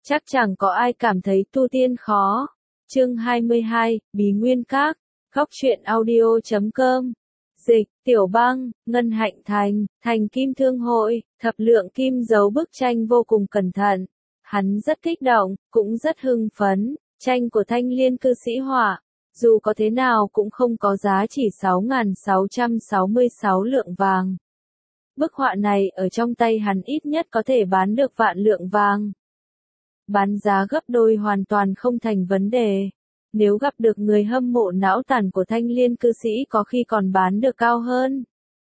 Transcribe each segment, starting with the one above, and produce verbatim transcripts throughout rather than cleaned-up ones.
chắc chẳng có ai cảm thấy tu tiên khó. Chương hai mươi hai, Bí Nguyên Các, góc truyện audio chấm com. Dịch, Tiểu Băng, Ngân Hạnh Thành, Thành Kim Thương Hội, Thập Lượng Kim giấu bức tranh vô cùng cẩn thận. Hắn rất kích động, cũng rất hưng phấn, tranh của Thanh Liên cư sĩ họa, dù có thế nào cũng không có giá chỉ sáu nghìn sáu trăm sáu mươi sáu lượng vàng. Bức họa này ở trong tay hắn ít nhất có thể bán được vạn lượng vàng. Bán giá gấp đôi hoàn toàn không thành vấn đề. Nếu gặp được người hâm mộ não tàn của Thanh Liên cư sĩ có khi còn bán được cao hơn.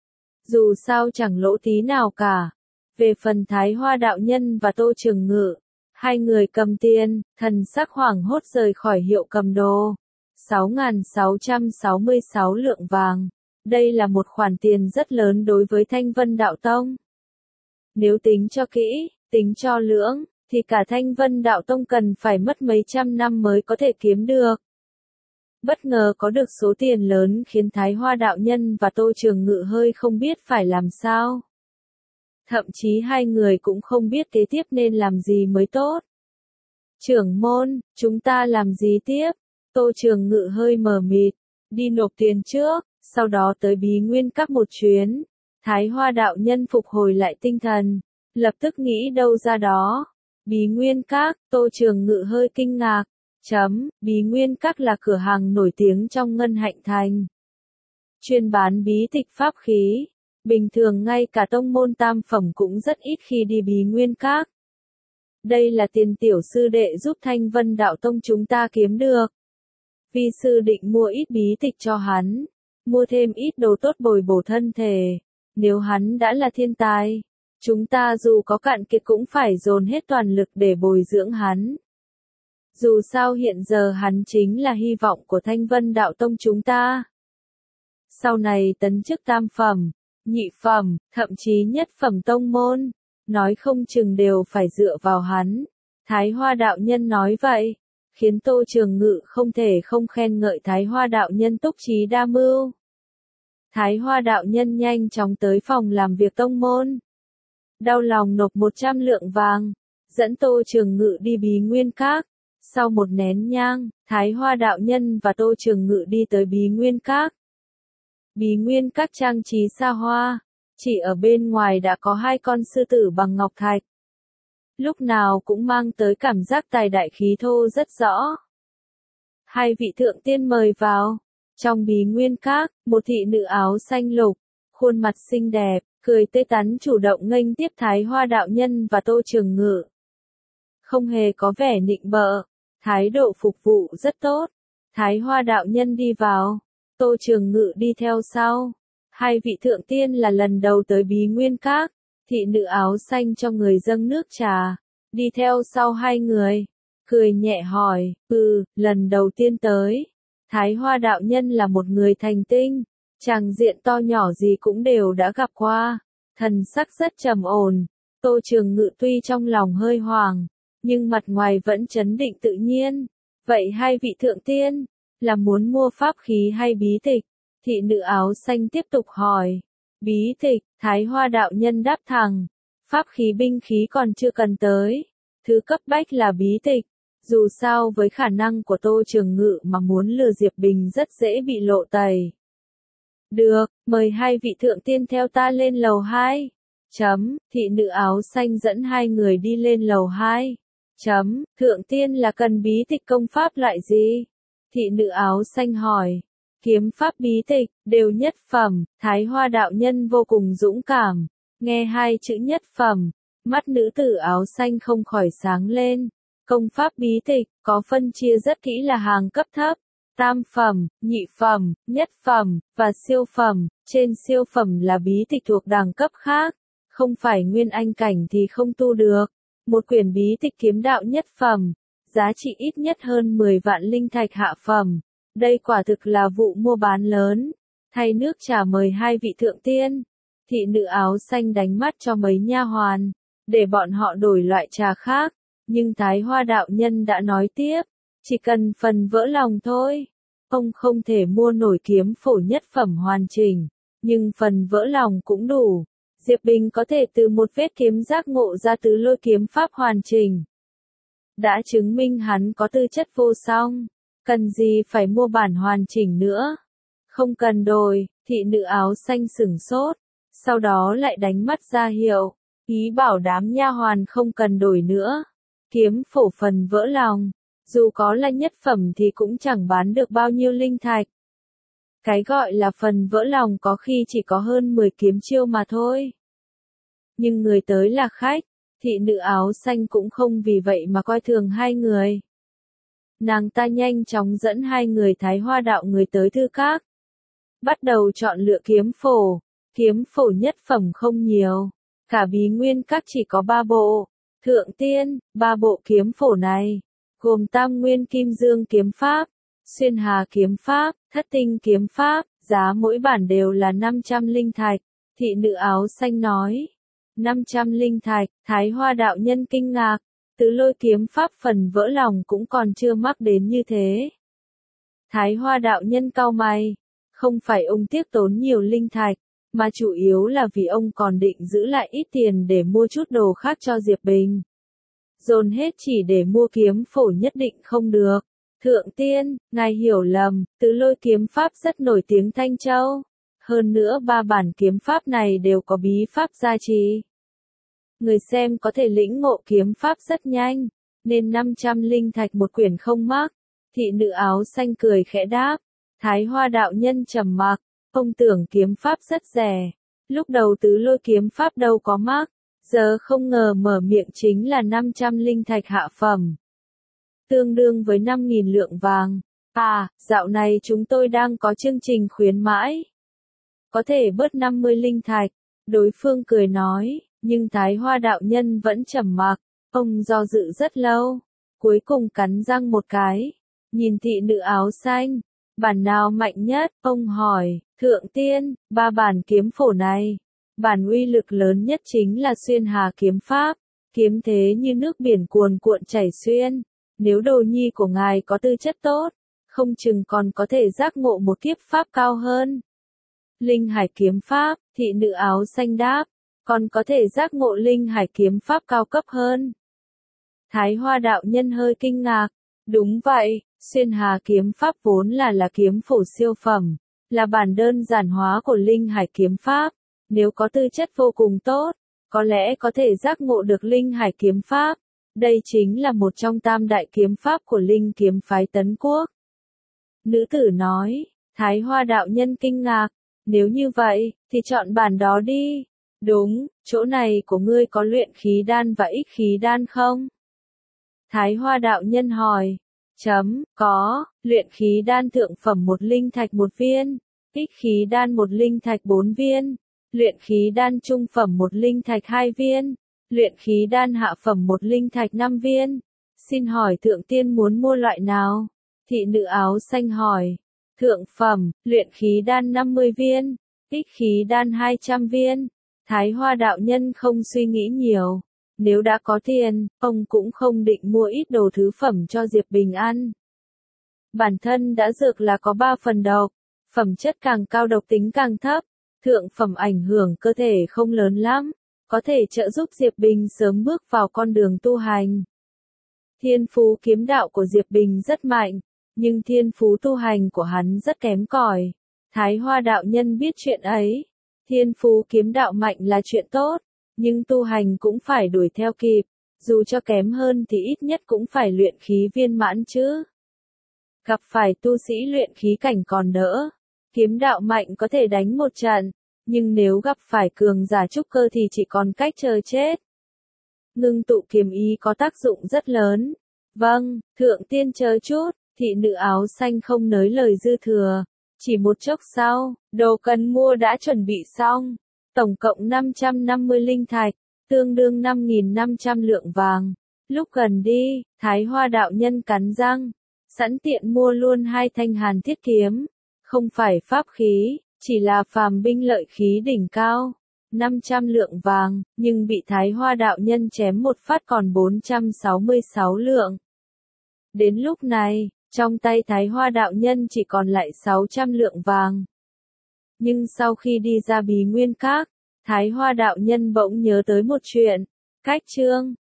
Dù sao chẳng lỗ tí nào cả. Về phần Thái Hoa đạo nhân và Tô Trường Ngự, hai người cầm tiền, thần sắc hoảng hốt rời khỏi hiệu cầm đồ. sáu nghìn sáu trăm sáu mươi sáu lượng vàng. Đây là một khoản tiền rất lớn đối với Thanh Vân Đạo Tông. Nếu tính cho kỹ, tính cho lưỡng, thì cả Thanh Vân Đạo Tông cần phải mất mấy trăm năm mới có thể kiếm được. Bất ngờ có được số tiền lớn khiến Thái Hoa đạo nhân và Tô Trường Ngự hơi không biết phải làm sao. Thậm chí hai người cũng không biết kế tiếp nên làm gì mới tốt. Trưởng môn, chúng ta làm gì tiếp? Tô Trường Ngự hơi mờ mịt, đi nộp tiền trước, sau đó tới Bí Nguyên Các một chuyến. Thái Hoa đạo nhân phục hồi lại tinh thần, lập tức nghĩ đâu ra đó. Bí Nguyên Các, Tô Trường Ngự hơi kinh ngạc. Chấm, Bí Nguyên Các là cửa hàng nổi tiếng trong Ngân Hạnh Thành. Chuyên bán bí tịch pháp khí. Bình thường ngay cả tông môn tam phẩm cũng rất ít khi đi Bí Nguyên Các. Đây là tiền tiểu sư đệ giúp Thanh Vân Đạo Tông chúng ta kiếm được. Vi sư định mua ít bí tịch cho hắn, mua thêm ít đồ tốt bồi bổ thân thể. Nếu hắn đã là thiên tài, chúng ta dù có cạn kiệt cũng phải dồn hết toàn lực để bồi dưỡng hắn. Dù sao hiện giờ hắn chính là hy vọng của Thanh Vân Đạo Tông chúng ta. Sau này tấn chức tam phẩm, nhị phẩm, thậm chí nhất phẩm tông môn, nói không chừng đều phải dựa vào hắn. Thái Hoa đạo nhân nói vậy, khiến Tô Trường Ngự không thể không khen ngợi Thái Hoa đạo nhân túc trí đa mưu. Thái Hoa đạo nhân nhanh chóng tới phòng làm việc tông môn. Đau lòng nộp một trăm lượng vàng, dẫn Tô Trường Ngự đi Bí Nguyên Các. Sau một nén nhang, Thái Hoa đạo nhân và Tô Trường Ngự đi tới Bí Nguyên Các. Bí Nguyên Các trang trí xa hoa, chỉ ở bên ngoài đã có hai con sư tử bằng ngọc thạch. Lúc nào cũng mang tới cảm giác tài đại khí thô rất rõ. Hai vị thượng tiên mời vào. Trong Bí Nguyên Các, một thị nữ áo xanh lục, khuôn mặt xinh đẹp, cười tươi tắn chủ động nghênh tiếp Thái Hoa đạo nhân và Tô Trường Ngự. Không hề có vẻ nịnh bợ, thái độ phục vụ rất tốt. Thái Hoa đạo nhân đi vào, Tô Trường Ngự đi theo sau. Hai vị thượng tiên là lần đầu tới Bí Nguyên Các, thị nữ áo xanh cho người dâng nước trà, đi theo sau hai người, cười nhẹ hỏi, ừ, lần đầu tiên tới. Thái Hoa đạo nhân là một người thành tinh, tràng diện to nhỏ gì cũng đều đã gặp qua, thần sắc rất trầm ổn. Tô Trường Ngự tuy trong lòng hơi hoảng, nhưng mặt ngoài vẫn trấn định tự nhiên. Vậy hai vị thượng tiên, là muốn mua pháp khí hay bí tịch? Thị nữ áo xanh tiếp tục hỏi. Bí tịch, Thái Hoa đạo nhân đáp thẳng. Pháp khí binh khí còn chưa cần tới. Thứ cấp bách là bí tịch. Dù sao với khả năng của Tô Trường Ngự mà muốn lừa Diệp Bình rất dễ bị lộ tẩy. Được, mời hai vị thượng tiên theo ta lên lầu hai. Chấm, thị nữ áo xanh dẫn hai người đi lên lầu hai. Chấm, thượng tiên là cần bí tịch công pháp loại gì? Thị nữ áo xanh hỏi. Kiếm pháp bí tịch, đều nhất phẩm. Thái Hoa đạo nhân vô cùng dũng cảm. Nghe hai chữ nhất phẩm, mắt nữ tử áo xanh không khỏi sáng lên. Công pháp bí tịch, có phân chia rất kỹ là hàng cấp thấp. Tam phẩm, nhị phẩm, nhất phẩm, và siêu phẩm. Trên siêu phẩm là bí tịch thuộc đẳng cấp khác. Không phải nguyên anh cảnh thì không tu được. Một quyển bí tịch kiếm đạo nhất phẩm, giá trị ít nhất hơn mười vạn linh thạch hạ phẩm. Đây quả thực là vụ mua bán lớn. Thay nước trà mời hai vị thượng tiên. Thị nữ áo xanh đánh mắt cho mấy nha hoàn, để bọn họ đổi loại trà khác. Nhưng Thái Hoa đạo nhân đã nói tiếp, chỉ cần phần vỡ lòng thôi. Ông không thể mua nổi kiếm phổ nhất phẩm hoàn chỉnh, nhưng phần vỡ lòng cũng đủ. Diệp Bình có thể từ một vết kiếm giác ngộ ra tứ lôi kiếm pháp hoàn chỉnh. đã chứng minh hắn có tư chất vô song, cần gì phải mua bản hoàn chỉnh nữa. Không cần đổi, thị nữ áo xanh sửng sốt, sau đó lại đánh mắt ra hiệu, ý bảo đám nha hoàn không cần đổi nữa. Kiếm phổ phần vỡ lòng, dù có là nhất phẩm thì cũng chẳng bán được bao nhiêu linh thạch. Cái gọi là phần vỡ lòng có khi chỉ có hơn mười kiếm chiêu mà thôi. Nhưng người tới là khách, thị nữ áo xanh cũng không vì vậy mà coi thường hai người. Nàng ta nhanh chóng dẫn hai người Thái Hoa đạo người tới thư các. Bắt đầu chọn lựa kiếm phổ, kiếm phổ nhất phẩm không nhiều, cả Bí Nguyên Các chỉ có ba bộ. Thượng tiên, ba bộ kiếm phổ này, gồm Tam Nguyên Kim Dương kiếm pháp, Xuyên Hà kiếm pháp, Thất Tinh kiếm pháp, giá mỗi bản đều là năm trăm linh thạch. Thị nữ áo xanh nói, năm trăm linh thạch, Thái Hoa đạo nhân kinh ngạc, Tứ Lôi kiếm pháp phần vỡ lòng cũng còn chưa mắc đến như thế. Thái Hoa đạo nhân cau mày, không phải ông tiếc tốn nhiều linh thạch, mà chủ yếu là vì ông còn định giữ lại ít tiền để mua chút đồ khác cho Diệp Bình. Dồn hết chỉ để mua kiếm phổ nhất định không được. Thượng tiên, ngài hiểu lầm, Tứ Lôi kiếm pháp rất nổi tiếng Thanh Châu. Hơn nữa ba bản kiếm pháp này đều có bí pháp gia trì. Người xem có thể lĩnh ngộ kiếm pháp rất nhanh, nên năm trăm linh thạch một quyển không mắc. Thị nữ áo xanh cười khẽ đáp. Thái Hoa đạo nhân trầm mặc, ông tưởng kiếm pháp rất rẻ. Lúc đầu Tứ Lôi kiếm pháp đâu có mắc, giờ không ngờ mở miệng chính là năm trăm linh thạch hạ phẩm. Tương đương với năm nghìn lượng vàng. À, dạo này chúng tôi đang có chương trình khuyến mãi. Có thể bớt năm mươi linh thạch. Đối phương cười nói, nhưng Thái Hoa đạo nhân vẫn trầm mặc. Ông do dự rất lâu, cuối cùng cắn răng một cái, nhìn thị nữ áo xanh. Bản nào mạnh nhất, ông hỏi, thượng tiên, ba bản kiếm phổ này. Bản uy lực lớn nhất chính là Xuyên Hà kiếm pháp, kiếm thế như nước biển cuồn cuộn chảy xuyên. Nếu đồ nhi của ngài có tư chất tốt, không chừng còn có thể giác ngộ một kiếp pháp cao hơn. Linh Hải kiếm pháp, thị nữ áo xanh đáp, còn có thể giác ngộ Linh Hải kiếm pháp cao cấp hơn. Thái Hoa đạo nhân hơi kinh ngạc, đúng vậy. Xuyên Hà kiếm pháp vốn là là kiếm phổ siêu phẩm, là bản đơn giản hóa của Linh Hải kiếm pháp. Nếu có tư chất vô cùng tốt, có lẽ có thể giác ngộ được Linh Hải kiếm pháp. Đây chính là một trong tam đại kiếm pháp của Linh kiếm phái Tấn Quốc. Nữ tử nói, Thái Hoa đạo nhân kinh ngạc, nếu như vậy, thì chọn bản đó đi. Đúng, chỗ này của ngươi có luyện khí đan và ích khí đan không? Thái Hoa đạo nhân hỏi. Chấm, có, luyện khí đan thượng phẩm một linh thạch một viên, ích khí đan một linh thạch bốn viên, luyện khí đan trung phẩm một linh thạch hai viên, luyện khí đan hạ phẩm một linh thạch năm viên. Xin hỏi thượng tiên muốn mua loại nào? Thị nữ áo xanh hỏi. Thượng phẩm, luyện khí đan năm mươi viên, ích khí đan hai trăm viên. Thái Hoa đạo nhân không suy nghĩ nhiều. Nếu đã có tiền, ông cũng không định mua ít đồ thứ phẩm cho Diệp Bình ăn. Bản thân đã dược là có ba phần độc, phẩm chất càng cao độc tính càng thấp, thượng phẩm ảnh hưởng cơ thể không lớn lắm, có thể trợ giúp Diệp Bình sớm bước vào con đường tu hành. Thiên phú kiếm đạo của Diệp Bình rất mạnh, nhưng thiên phú tu hành của hắn rất kém cỏi. Thái Hoa đạo nhân biết chuyện ấy. Thiên phú kiếm đạo mạnh là chuyện tốt, nhưng tu hành cũng phải đuổi theo kịp, dù cho kém hơn thì ít nhất cũng phải luyện khí viên mãn chứ. Gặp phải tu sĩ luyện khí cảnh còn đỡ, kiếm đạo mạnh có thể đánh một trận, nhưng nếu gặp phải cường giả trúc cơ thì chỉ còn cách chờ chết. Ngưng tụ kiếm ý có tác dụng rất lớn. Vâng, thượng tiên chờ chút, thị nữ áo xanh không nới lời dư thừa. Chỉ một chốc sau, đồ cần mua đã chuẩn bị xong. Tổng cộng năm trăm năm mươi linh thạch, tương đương năm nghìn năm trăm lượng vàng. Lúc gần đi, Thái Hoa đạo nhân cắn răng, sẵn tiện mua luôn hai thanh hàn thiết kiếm. Không phải pháp khí, chỉ là phàm binh lợi khí đỉnh cao. năm trăm lượng vàng, nhưng bị Thái Hoa đạo nhân chém một phát còn bốn trăm sáu mươi sáu lượng. Đến lúc này, trong tay Thái Hoa đạo nhân chỉ còn lại sáu trăm lượng vàng. Nhưng sau khi đi ra Bí Nguyên Các, Thái Hoa đạo nhân bỗng nhớ tới một chuyện. Cách chương